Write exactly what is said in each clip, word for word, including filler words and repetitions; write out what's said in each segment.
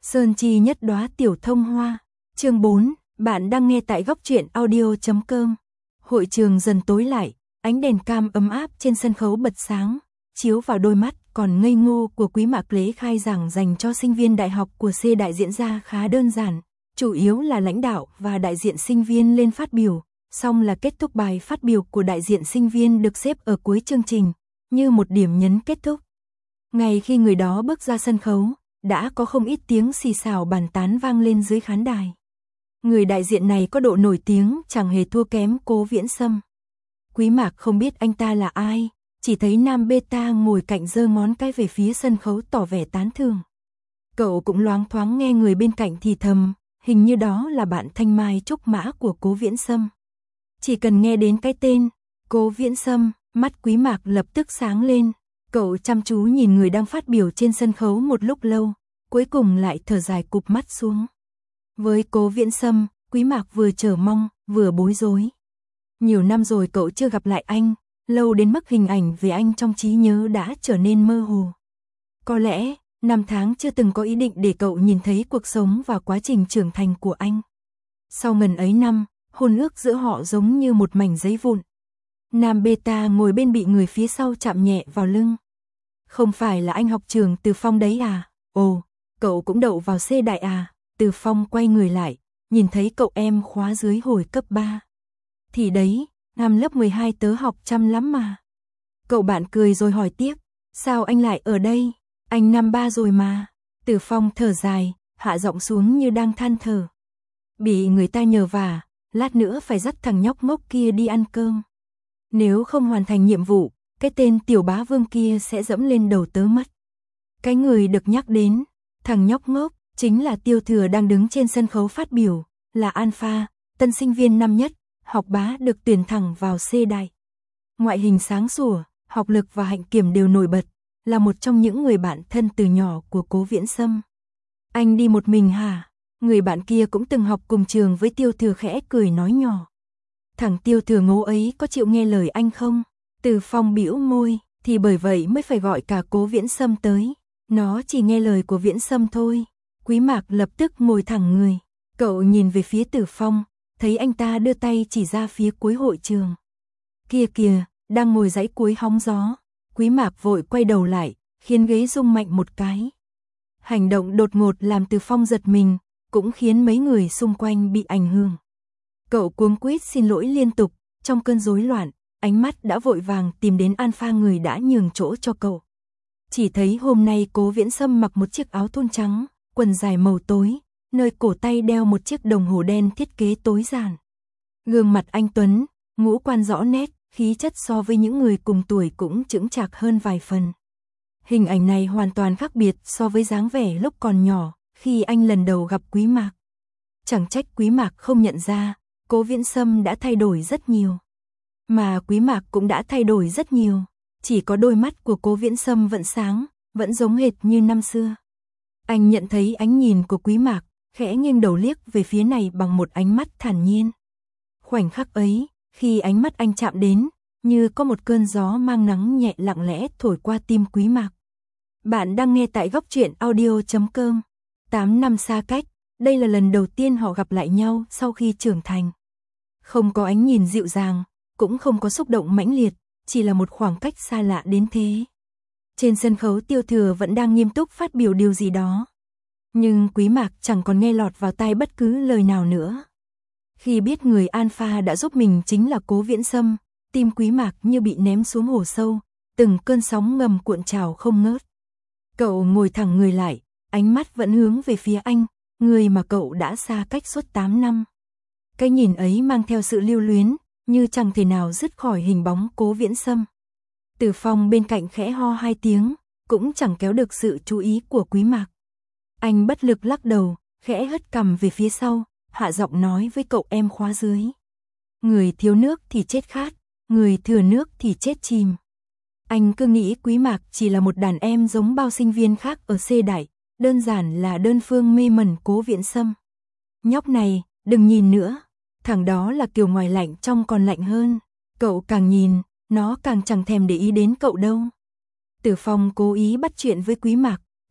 Sơn chi nhất đóa tiểu thông hoa. Chương bốn, bạn đang nghe tại góc truyện audio chấm com. Hội trường dần tối lại, ánh đèn cam ấm áp trên sân khấu bật sáng, chiếu vào đôi mắt còn ngây ngô của Quý Mạc. Lễ khai giảng dành cho sinh viên đại học của C Đại diễn ra khá đơn giản, chủ yếu là lãnh đạo và đại diện sinh viên lên phát biểu, xong là kết thúc bài phát biểu của đại diện sinh viên được xếp ở cuối chương trình, như một điểm nhấn kết thúc. Ngay khi người đó bước ra sân khấu, đã có không ít tiếng xì xào bàn tán vang lên dưới khán đài. Người đại diện này có độ nổi tiếng chẳng hề thua kém Cố Viễn Sâm. Quý Mạc không biết anh ta là ai, chỉ thấy nam beta ngồi cạnh giơ ngón cái về phía sân khấu tỏ vẻ tán thưởng. Cậu cũng loáng thoáng nghe người bên cạnh thì thầm, hình như đó là bạn thanh mai trúc mã của Cố Viễn Sâm. Chỉ cần nghe đến cái tên Cố Viễn Sâm, mắt Quý Mạc lập tức sáng lên. Cậu chăm chú nhìn người đang phát biểu trên sân khấu một lúc lâu, cuối cùng lại thở dài cụp mắt xuống. Với Cố Viễn Sâm, Quý Mạc vừa chờ mong, vừa bối rối. Nhiều năm rồi cậu chưa gặp lại anh, lâu đến mức hình ảnh về anh trong trí nhớ đã trở nên mơ hồ. Có lẽ, năm tháng chưa từng có ý định để cậu nhìn thấy cuộc sống và quá trình trưởng thành của anh. Sau ngần ấy năm, hôn ước giữa họ giống như một mảnh giấy vụn. Nam beta ngồi bên bị người phía sau chạm nhẹ vào lưng. Không phải là anh học trường Từ Phong đấy à? Ồ, cậu cũng đậu vào C Đại à? Từ Phong quay người lại, nhìn thấy cậu em khóa dưới hồi cấp ba. Thì đấy, năm lớp mười hai tớ học chăm lắm mà. Cậu bạn cười rồi hỏi tiếp, sao anh lại ở đây? Anh năm ba rồi mà. Từ Phong thở dài, hạ giọng xuống như đang than thở. Bị người ta nhờ vả, lát nữa phải dắt thằng nhóc ngốc kia đi ăn cơm. Nếu không hoàn thành nhiệm vụ, cái tên tiểu bá vương kia sẽ dẫm lên đầu tớ mất. Cái người được nhắc đến, thằng nhóc ngốc, chính là Tiêu Thừa đang đứng trên sân khấu phát biểu, là Alpha, tân sinh viên năm nhất, học bá được tuyển thẳng vào C Đại. Ngoại hình sáng sủa, học lực và hạnh kiểm đều nổi bật, là một trong những người bạn thân từ nhỏ của Cố Viễn Sâm. Anh đi một mình hả? Người bạn kia cũng từng học cùng trường với Tiêu Thừa khẽ cười nói nhỏ. Thằng Tiêu Thừa ngố ấy có chịu nghe lời anh không? Từ Phong bĩu môi, thì bởi vậy mới phải gọi cả Cố Viễn Sâm tới. Nó chỉ nghe lời của Viễn Sâm thôi. Quý Mạc lập tức ngồi thẳng người. Cậu nhìn về phía Từ Phong, thấy anh ta đưa tay chỉ ra phía cuối hội trường. Kia kìa, đang ngồi dãy cuối hóng gió. Quý Mạc vội quay đầu lại, khiến ghế rung mạnh một cái. Hành động đột ngột làm Từ Phong giật mình, cũng khiến mấy người xung quanh bị ảnh hưởng. Cậu cuống quýt xin lỗi liên tục, trong cơn rối loạn, ánh mắt đã vội vàng tìm đến Alpha người đã nhường chỗ cho cậu. Chỉ thấy hôm nay Cố Viễn Sâm mặc một chiếc áo thun trắng, quần dài màu tối, nơi cổ tay đeo một chiếc đồng hồ đen thiết kế tối giản. Gương mặt anh tuấn, ngũ quan rõ nét, khí chất so với những người cùng tuổi cũng chững chạc hơn vài phần. Hình ảnh này hoàn toàn khác biệt so với dáng vẻ lúc còn nhỏ, khi anh lần đầu gặp Quý Mạc. Chẳng trách Quý Mạc không nhận ra, Cố Viễn Sâm đã thay đổi rất nhiều. Mà Quý Mạc cũng đã thay đổi rất nhiều, chỉ có đôi mắt của Cố Viễn Sâm vẫn sáng, vẫn giống hệt như năm xưa. Anh nhận thấy ánh nhìn của Quý Mạc, khẽ nghiêng đầu liếc về phía này bằng một ánh mắt thản nhiên. Khoảnh khắc ấy, khi ánh mắt anh chạm đến, như có một cơn gió mang nắng nhẹ lặng lẽ thổi qua tim Quý Mạc. Bạn đang nghe tại góc truyện audio chấm com. Tám năm xa cách, đây là lần đầu tiên họ gặp lại nhau sau khi trưởng thành. Không có ánh nhìn dịu dàng, cũng không có xúc động mãnh liệt, chỉ là một khoảng cách xa lạ đến thế. Trên sân khấu Tiêu Thừa vẫn đang nghiêm túc phát biểu điều gì đó. Nhưng Quý Mạc chẳng còn nghe lọt vào tai bất cứ lời nào nữa. Khi biết người Alpha đã giúp mình chính là Cố Viễn Sâm, tim Quý Mạc như bị ném xuống hồ sâu, từng cơn sóng ngầm cuộn trào không ngớt. Cậu ngồi thẳng người lại, ánh mắt vẫn hướng về phía anh, người mà cậu đã xa cách suốt tám năm. Cái nhìn ấy mang theo sự lưu luyến, như chẳng thể nào dứt khỏi hình bóng Cố Viễn Sâm. Từ Phong bên cạnh khẽ ho hai tiếng, cũng chẳng kéo được sự chú ý của Quý Mạc. Anh bất lực lắc đầu, khẽ hất cằm về phía sau, hạ giọng nói với cậu em khóa dưới. Người thiếu nước thì chết khát, người thừa nước thì chết chìm. Anh cứ nghĩ Quý Mạc chỉ là một đàn em giống bao sinh viên khác ở C Đại, đơn giản là đơn phương mê mẩn Cố Viễn Sâm. Nhóc này, đừng nhìn nữa, thằng đó là kiểu ngoài lạnh trong còn lạnh hơn. Cậu càng nhìn, nó càng chẳng thèm để ý đến cậu đâu. Từ Phong cố ý bắt chuyện với Quý Mạc,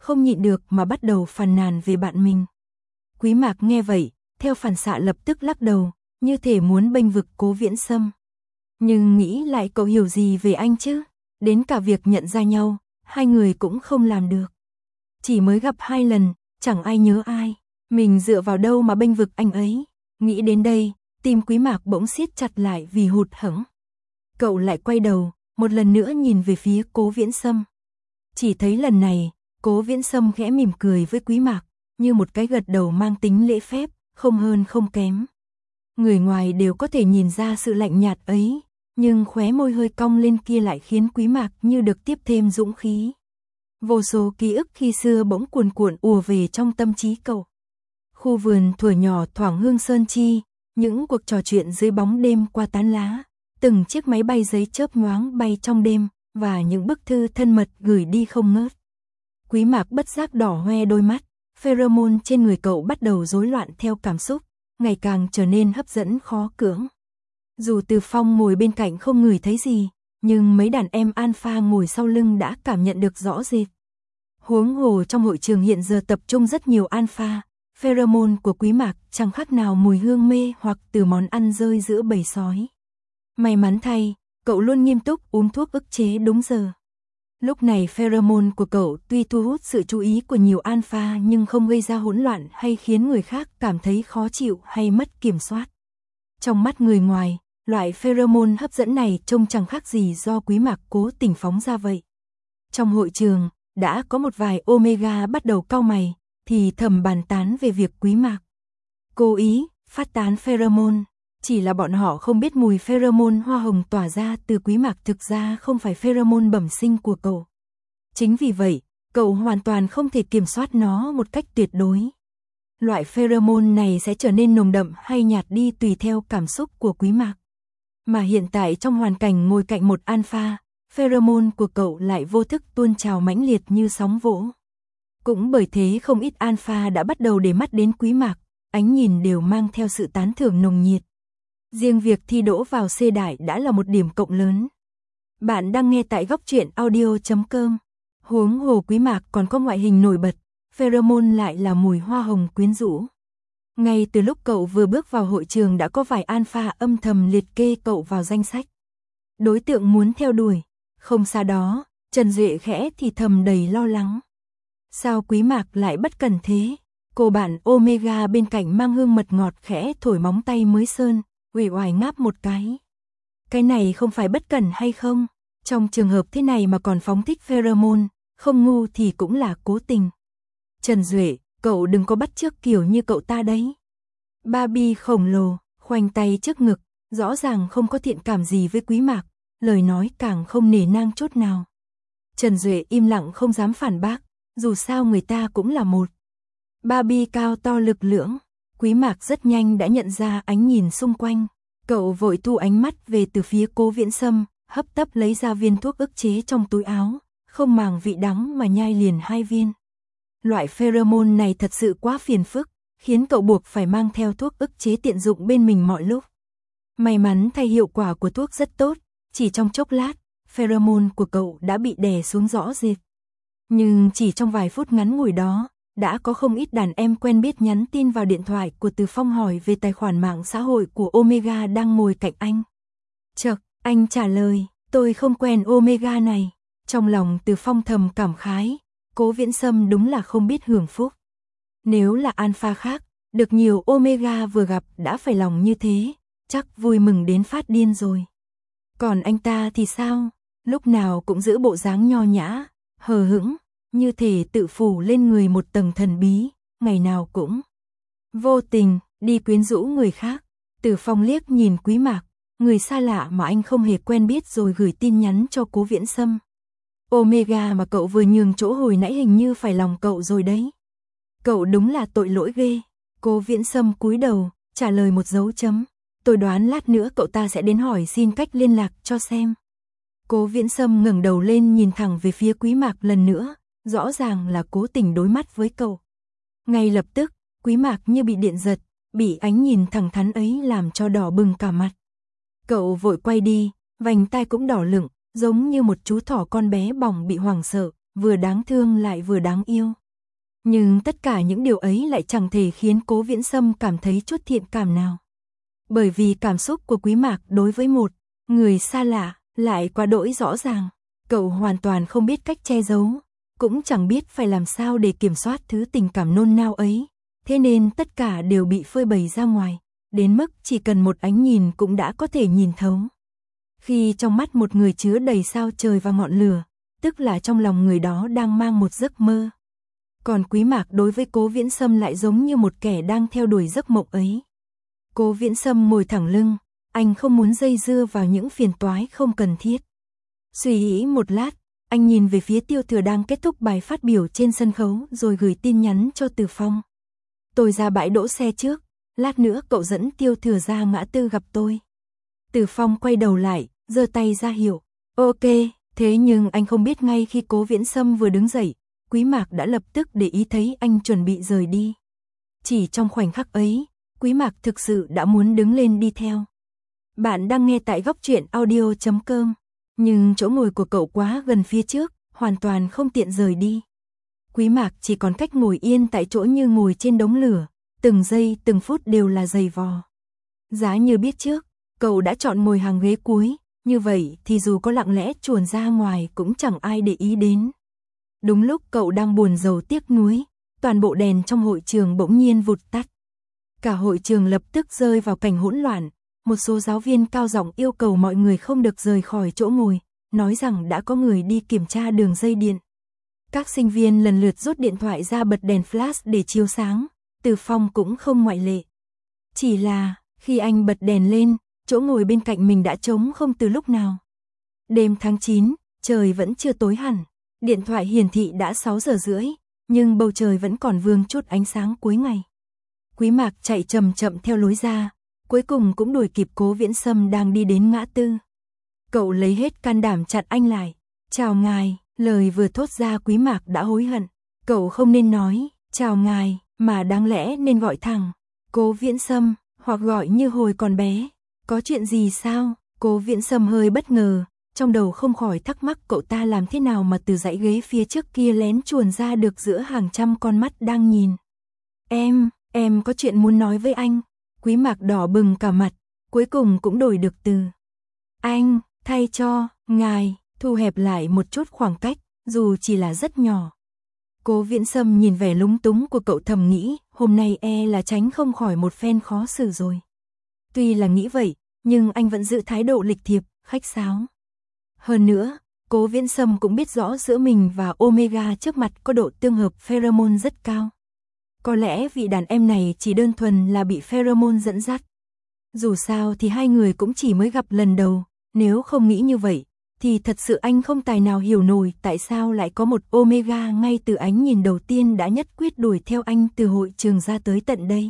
không nhịn được mà bắt đầu phàn nàn về bạn mình. Quý Mạc nghe vậy, theo phản xạ lập tức lắc đầu, như thể muốn bênh vực Cố Viễn Sâm. Nhưng nghĩ lại cậu hiểu gì về anh chứ? Đến cả việc nhận ra nhau, hai người cũng không làm được. Chỉ mới gặp hai lần, chẳng ai nhớ ai. Mình dựa vào đâu mà bênh vực anh ấy? Nghĩ đến đây, tim Quý Mạc bỗng siết chặt lại vì hụt hẫng. Cậu lại quay đầu, một lần nữa nhìn về phía Cố Viễn Sâm. Chỉ thấy lần này, Cố Viễn Sâm khẽ mỉm cười với Quý Mạc, như một cái gật đầu mang tính lễ phép, không hơn không kém. Người ngoài đều có thể nhìn ra sự lạnh nhạt ấy, nhưng khóe môi hơi cong lên kia lại khiến Quý Mạc như được tiếp thêm dũng khí. Vô số ký ức khi xưa bỗng cuồn cuộn ùa về trong tâm trí cậu. Khu vườn thuở nhỏ thoảng hương sơn chi, những cuộc trò chuyện dưới bóng đêm qua tán lá, từng chiếc máy bay giấy chớp nhoáng bay trong đêm, và những bức thư thân mật gửi đi không ngớt. Quý Mạc bất giác đỏ hoe đôi mắt, pheromone trên người cậu bắt đầu rối loạn theo cảm xúc, ngày càng trở nên hấp dẫn khó cưỡng. Dù Từ Phong ngồi bên cạnh không ngửi thấy gì, nhưng mấy đàn em alpha ngồi sau lưng đã cảm nhận được rõ rệt. Huống hồ trong hội trường hiện giờ tập trung rất nhiều alpha, pheromone của Quý Mạc chẳng khác nào mùi hương mê hoặc từ món ăn rơi giữa bầy sói. May mắn thay, cậu luôn nghiêm túc uống thuốc ức chế đúng giờ. Lúc này pheromone của cậu tuy thu hút sự chú ý của nhiều alpha nhưng không gây ra hỗn loạn hay khiến người khác cảm thấy khó chịu hay mất kiểm soát. Trong mắt người ngoài, loại pheromone hấp dẫn này trông chẳng khác gì do Quý Mạc cố tình phóng ra vậy. Trong hội trường, đã có một vài Omega bắt đầu cau mày, thì thầm bàn tán về việc Quý Mạc cố ý phát tán pheromone. Chỉ là bọn họ không biết mùi pheromone hoa hồng tỏa ra từ Quý Mạc thực ra không phải pheromone bẩm sinh của cậu. Chính vì vậy, cậu hoàn toàn không thể kiểm soát nó một cách tuyệt đối. Loại pheromone này sẽ trở nên nồng đậm hay nhạt đi tùy theo cảm xúc của Quý Mạc. Mà hiện tại trong hoàn cảnh ngồi cạnh một alpha, pheromone của cậu lại vô thức tuôn trào mãnh liệt như sóng vỗ. Cũng bởi thế không ít alpha đã bắt đầu để mắt đến Quý Mạc, ánh nhìn đều mang theo sự tán thưởng nồng nhiệt. Riêng việc thi đỗ vào C đại đã là một điểm cộng lớn. Bạn đang nghe tại góc truyện audio chấm com. Huống hồ Quý Mạc còn có ngoại hình nổi bật, pheromone lại là mùi hoa hồng quyến rũ. Ngay từ lúc cậu vừa bước vào hội trường đã có vài alpha âm thầm liệt kê cậu vào danh sách đối tượng muốn theo đuổi. Không xa đó, Trần Duệ khẽ thì thầm đầy lo lắng. Sao Quý Mạc lại bất cẩn thế? Cô bạn Omega bên cạnh mang hương mật ngọt khẽ thổi móng tay mới sơn, uể oải ngáp một cái. Cái này không phải bất cẩn hay không? Trong trường hợp thế này mà còn phóng thích pheromone, không ngu thì cũng là cố tình. Trần Duệ, cậu đừng có bắt chước kiểu như cậu ta đấy. Barbie khổng lồ, khoanh tay trước ngực, rõ ràng không có thiện cảm gì với Quý Mạc, lời nói càng không nể nang chút nào. Trần Duệ im lặng không dám phản bác, dù sao người ta cũng là một Barbie cao to lực lưỡng. Quý Mạc rất nhanh đã nhận ra ánh nhìn xung quanh. Cậu vội thu ánh mắt về từ phía Cố Viễn Sâm, hấp tấp lấy ra viên thuốc ức chế trong túi áo, không màng vị đắng mà nhai liền hai viên. Loại pheromone này thật sự quá phiền phức, khiến cậu buộc phải mang theo thuốc ức chế tiện dụng bên mình mọi lúc. May mắn thay hiệu quả của thuốc rất tốt, chỉ trong chốc lát, pheromone của cậu đã bị đè xuống rõ rệt. Nhưng chỉ trong vài phút ngắn ngủi đó, đã có không ít đàn em quen biết nhắn tin vào điện thoại của Từ Phong hỏi về tài khoản mạng xã hội của Omega đang ngồi cạnh anh. Chậc, anh trả lời, tôi không quen Omega này. Trong lòng Từ Phong thầm cảm khái, Cố Viễn Sâm đúng là không biết hưởng phúc. Nếu là alpha khác, được nhiều Omega vừa gặp đã phải lòng như thế, chắc vui mừng đến phát điên rồi. Còn anh ta thì sao? Lúc nào cũng giữ bộ dáng nho nhã, hờ hững, như thể tự phủ lên người một tầng thần bí, ngày nào cũng vô tình đi quyến rũ người khác. Từ Phong liếc nhìn Quý Mạc, người xa lạ mà anh không hề quen biết rồi gửi tin nhắn cho Cố Viễn Sâm. Omega mà cậu vừa nhường chỗ hồi nãy hình như phải lòng cậu rồi đấy. Cậu đúng là tội lỗi ghê. Cố Viễn Sâm cúi đầu, trả lời một dấu chấm. Tôi đoán lát nữa cậu ta sẽ đến hỏi xin cách liên lạc cho xem. Cố Viễn Sâm ngẩng đầu lên nhìn thẳng về phía Quý Mạc lần nữa, rõ ràng là cố tình đối mắt với cậu. Ngay lập tức, Quý Mạc như bị điện giật, bị ánh nhìn thẳng thắn ấy làm cho đỏ bừng cả mặt. Cậu vội quay đi, vành tai cũng đỏ lửng, giống như một chú thỏ con bé bỏng bị hoảng sợ, vừa đáng thương lại vừa đáng yêu. Nhưng tất cả những điều ấy lại chẳng thể khiến Cố Viễn Sâm cảm thấy chút thiện cảm nào. Bởi vì cảm xúc của Quý Mạc đối với một người xa lạ lại quá đỗi rõ ràng. Cậu hoàn toàn không biết cách che giấu, cũng chẳng biết phải làm sao để kiểm soát thứ tình cảm nôn nao ấy. Thế nên tất cả đều bị phơi bày ra ngoài, đến mức chỉ cần một ánh nhìn cũng đã có thể nhìn thấu. Khi trong mắt một người chứa đầy sao trời và ngọn lửa, tức là trong lòng người đó đang mang một giấc mơ. Còn Quý Mạc đối với Cố Viễn Sâm lại giống như một kẻ đang theo đuổi giấc mộng ấy. Cố Viễn Sâm ngồi thẳng lưng, anh không muốn dây dưa vào những phiền toái không cần thiết. Suy nghĩ một lát, anh nhìn về phía Tiêu Thừa đang kết thúc bài phát biểu trên sân khấu rồi gửi tin nhắn cho Từ Phong. Tôi ra bãi đỗ xe trước, lát nữa cậu dẫn Tiêu Thừa ra ngã tư gặp tôi. Từ Phong quay đầu lại, giơ tay ra hiệu. Ok, thế nhưng anh không biết ngay khi Cố Viễn Sâm vừa đứng dậy, Quý Mạc đã lập tức để ý thấy anh chuẩn bị rời đi. Chỉ trong khoảnh khắc ấy, Quý Mạc thực sự đã muốn đứng lên đi theo. Bạn đang nghe tại góc truyện audio chấm com, nhưng chỗ ngồi của cậu quá gần phía trước, hoàn toàn không tiện rời đi. Quý Mạc chỉ còn cách ngồi yên tại chỗ như ngồi trên đống lửa, từng giây từng phút đều là dày vò. Giá như biết trước, cậu đã chọn ngồi hàng ghế cuối, như vậy thì dù có lặng lẽ chuồn ra ngoài cũng chẳng ai để ý đến. Đúng lúc cậu đang buồn rầu tiếc nuối, toàn bộ đèn trong hội trường bỗng nhiên vụt tắt. Cả hội trường lập tức rơi vào cảnh hỗn loạn, một số giáo viên cao giọng yêu cầu mọi người không được rời khỏi chỗ ngồi, nói rằng đã có người đi kiểm tra đường dây điện. Các sinh viên lần lượt rút điện thoại ra bật đèn flash để chiếu sáng, Từ Phong cũng không ngoại lệ. Chỉ là, khi anh bật đèn lên, chỗ ngồi bên cạnh mình đã trống không từ lúc nào. Đêm tháng chín, trời vẫn chưa tối hẳn, điện thoại hiển thị đã sáu giờ rưỡi, nhưng bầu trời vẫn còn vương chút ánh sáng cuối ngày. Quý Mạc chạy chậm chậm theo lối ra, cuối cùng cũng đuổi kịp Cố Viễn Sâm đang đi đến ngã tư. Cậu lấy hết can đảm chặn anh lại. Chào ngài, lời vừa thốt ra Quý Mạc đã hối hận. Cậu không nên nói, chào ngài, mà đáng lẽ nên gọi thẳng Cố Viễn Sâm, hoặc gọi như hồi còn bé. Có chuyện gì sao? Cố Viễn Sâm hơi bất ngờ, trong đầu không khỏi thắc mắc cậu ta làm thế nào mà từ dãy ghế phía trước kia lén chuồn ra được giữa hàng trăm con mắt đang nhìn. Em, em có chuyện muốn nói với anh. Quý Mạc đỏ bừng cả mặt, cuối cùng cũng đổi được từ. Anh, thay cho, ngài, thu hẹp lại một chút khoảng cách, dù chỉ là rất nhỏ. Cố Viễn Sâm nhìn vẻ lúng túng của cậu thầm nghĩ, hôm nay e là tránh không khỏi một phen khó xử rồi. Tuy là nghĩ vậy, nhưng anh vẫn giữ thái độ lịch thiệp, khách sáo. Hơn nữa, Cố Viễn Sâm cũng biết rõ giữa mình và Omega trước mặt có độ tương hợp pheromone rất cao. Có lẽ vị đàn em này chỉ đơn thuần là bị pheromone dẫn dắt. Dù sao thì hai người cũng chỉ mới gặp lần đầu, nếu không nghĩ như vậy, thì thật sự anh không tài nào hiểu nổi tại sao lại có một Omega ngay từ ánh nhìn đầu tiên đã nhất quyết đuổi theo anh từ hội trường ra tới tận đây.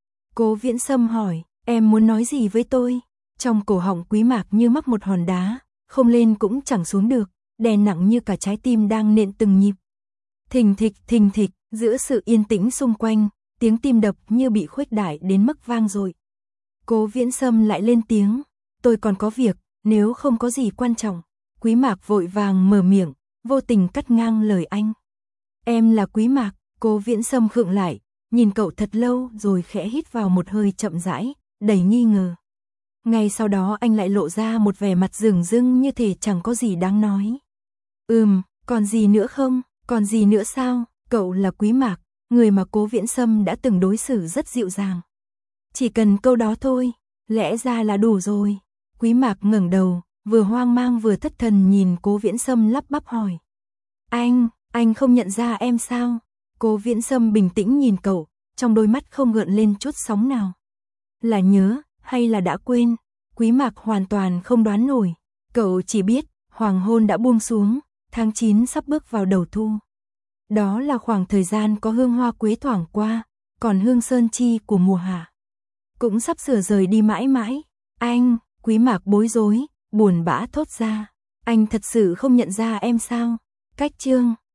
Cố Viễn Sâm hỏi, em muốn nói gì với tôi? Trong cổ họng Quý Mạc như mắc một hòn đá, không lên cũng chẳng xuống được, đè nặng như cả trái tim đang nện từng nhịp. Thình thịch thình thịch, giữa sự yên tĩnh xung quanh, tiếng tim đập như bị khuếch đại đến mức vang dội. Cố Viễn Sâm lại lên tiếng, tôi còn có việc, nếu không có gì quan trọng. Quý Mạc vội vàng mở miệng, vô tình cắt ngang lời anh. Em là Quý Mạc. Cố Viễn Sâm khựng lại, nhìn cậu thật lâu rồi khẽ hít vào một hơi chậm rãi, đầy nghi ngờ. Ngay sau đó anh lại lộ ra một vẻ mặt dửng dưng như thể chẳng có gì đáng nói. Ừm, còn gì nữa không? Còn gì nữa sao? Cậu là Quý Mạc, người mà Cố Viễn Sâm đã từng đối xử rất dịu dàng. Chỉ cần câu đó thôi, lẽ ra là đủ rồi. Quý Mạc ngẩng đầu, vừa hoang mang vừa thất thần nhìn Cố Viễn Sâm lắp bắp hỏi. Anh, anh không nhận ra em sao? Cố Viễn Sâm bình tĩnh nhìn cậu, trong đôi mắt không gợn lên chút sóng nào. Là nhớ, hay là đã quên? Quý Mạc hoàn toàn không đoán nổi. Cậu chỉ biết, hoàng hôn đã buông xuống, tháng chín sắp bước vào đầu thu. Đó là khoảng thời gian có hương hoa quế thoảng qua, còn hương sơn chi của mùa hạ cũng sắp sửa rời đi mãi mãi. Anh, Quý Mạc bối rối, buồn bã thốt ra. Anh thật sự không nhận ra em sao? Cách chương